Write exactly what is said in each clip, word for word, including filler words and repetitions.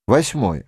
Восьмое.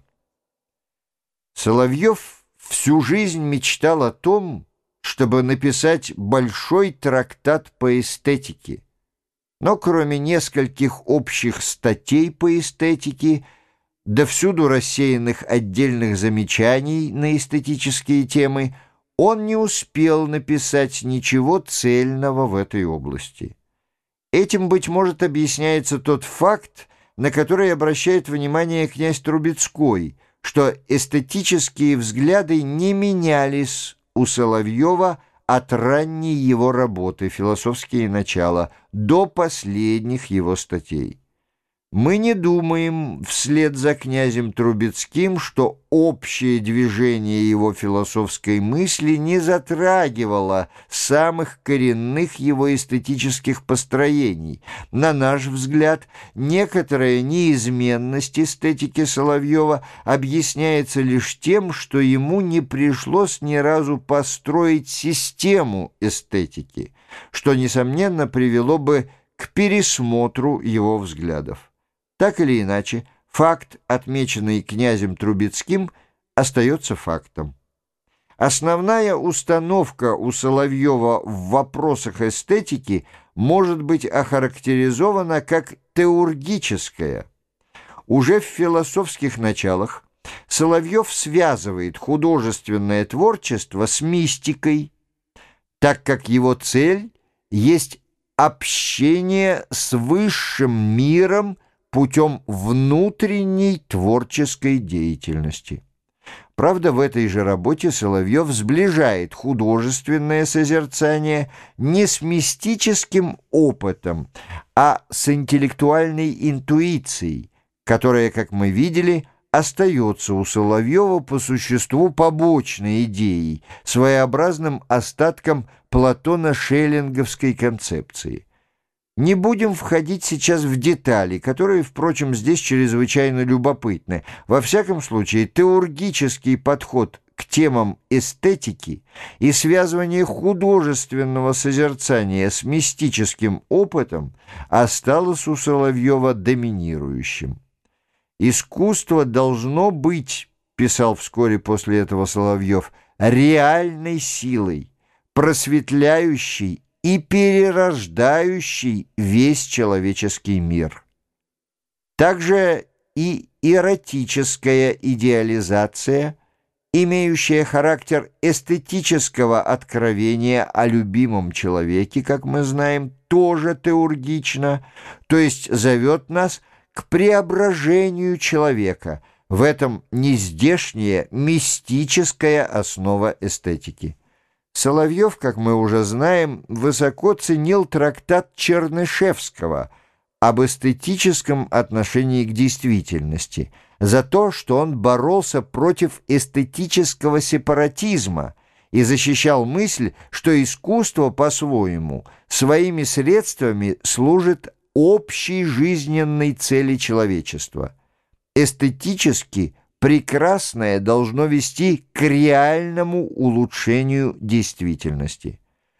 Соловьев всю жизнь мечтал о том, чтобы написать большой трактат по эстетике. Но кроме нескольких общих статей по эстетике, да всюду рассеянных отдельных замечаний на эстетические темы, он не успел написать ничего цельного в этой области. Этим, быть может, объясняется тот факт, на который обращает внимание князь Трубецкой, что эстетические взгляды не менялись у Соловьева от ранней его работы «Философские начала» до последних его статей. Мы не думаем, вслед за князем Трубецким, что общее движение его философской мысли не затрагивало самых коренных его эстетических построений. На наш взгляд, некоторая неизменность эстетики Соловьева объясняется лишь тем, что ему не пришлось ни разу построить систему эстетики, что, несомненно, привело бы к пересмотру его взглядов. Так или иначе, факт, отмеченный князем Трубецким, остается фактом. Основная установка у Соловьева в вопросах эстетики может быть охарактеризована как теургическая. Уже в «Философских началах» Соловьев связывает художественное творчество с мистикой, так как его цель есть общение с высшим миром путем внутренней творческой деятельности. Правда, в этой же работе Соловьев сближает художественное созерцание не с мистическим опытом, а с интеллектуальной интуицией, которая, как мы видели, остается у Соловьева по существу побочной идеей, своеобразным остатком платоно-шеллинговской концепции. Не будем входить сейчас в детали, которые, впрочем, здесь чрезвычайно любопытны. Во всяком случае, теургический подход к темам эстетики и связывание художественного созерцания с мистическим опытом осталось у Соловьева доминирующим. «Искусство должно быть, — писал вскоре после этого Соловьев, — реальной силой, просветляющей и перерождающий весь человеческий мир. Также и эротическая идеализация, имеющая характер эстетического откровения о любимом человеке, как мы знаем, тоже теургична, то есть зовет нас к преображению человека. В этом нездешняя мистическая основа эстетики. Соловьев, как мы уже знаем, высоко ценил трактат Чернышевского об эстетическом отношении к действительности за то, что он боролся против эстетического сепаратизма и защищал мысль, что искусство по-своему своими средствами служит общей жизненной цели человечества. Эстетически прекрасное должно вести к реальному улучшению действительности.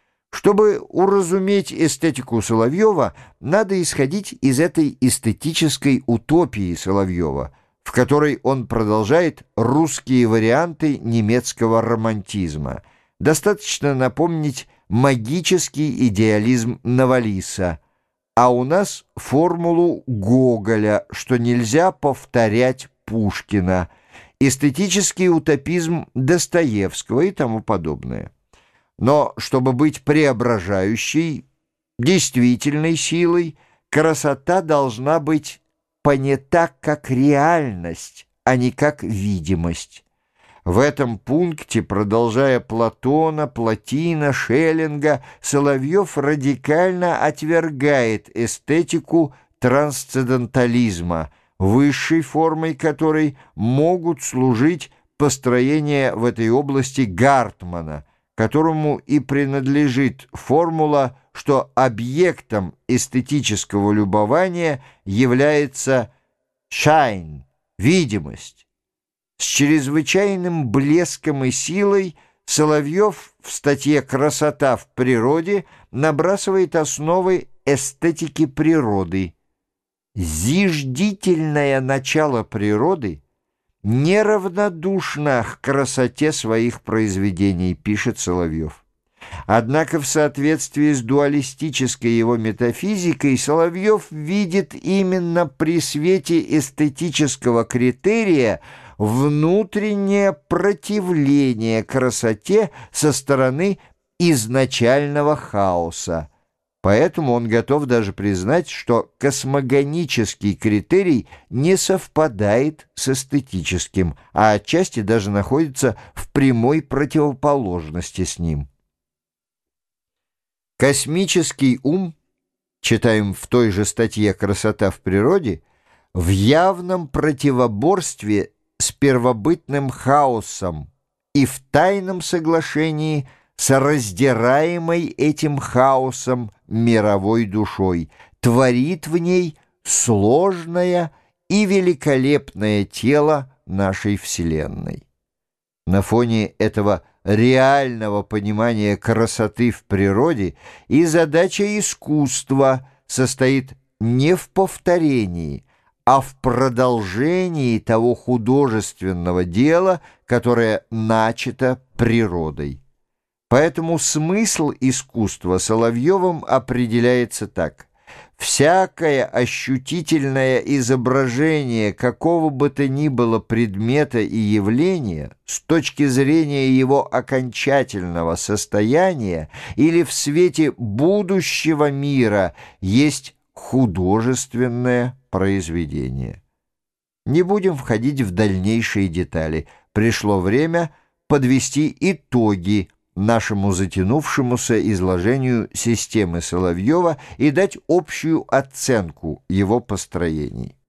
Чтобы уразуметь эстетику Соловьева, надо исходить из этой эстетической утопии Соловьева, в которой он продолжает русские варианты немецкого романтизма. Достаточно напомнить магический идеализм Новалиса, а у нас формулу Гоголя, что нельзя повторять Пушкина, эстетический утопизм Достоевского и тому подобное. Но чтобы быть преображающей, действительной силой, красота должна быть понята как реальность, а не как видимость. В этом пункте, продолжая Платона, Плотина, Шеллинга, Соловьев радикально отвергает эстетику трансцендентализма, высшей формой которой могут служить построения в этой области Гартмана, которому и принадлежит формула, что объектом эстетического любования является «shine» — видимость. С чрезвычайным блеском и силой Соловьев в статье «Красота в природе» набрасывает основы эстетики природы. Зиждительное начало природы неравнодушна к красоте своих произведений, пишет Соловьев. Однако в соответствии с дуалистической его метафизикой Соловьев видит именно при свете эстетического критерия внутреннее противление красоте со стороны изначального хаоса. Поэтому он готов даже признать, что космогонический критерий не совпадает с эстетическим, а отчасти даже находится в прямой противоположности с ним. Космический ум, читаем в той же статье «Красота в природе», в явном противоборстве с первобытным хаосом и в тайном соглашении с раздираемой этим хаосом мировой душой, творит в ней сложное и великолепное тело нашей Вселенной. На фоне этого реального понимания красоты в природе и задача искусства состоит не в повторении, а в продолжении того художественного дела, которое начато природой. Поэтому смысл искусства Соловьевым определяется так: всякое ощутительное изображение какого бы то ни было предмета и явления с точки зрения его окончательного состояния или в свете будущего мира есть художественное произведение. Не будем входить в дальнейшие детали. Пришло время подвести итоги нашему затянувшемуся изложению системы Соловьева и дать общую оценку его построений.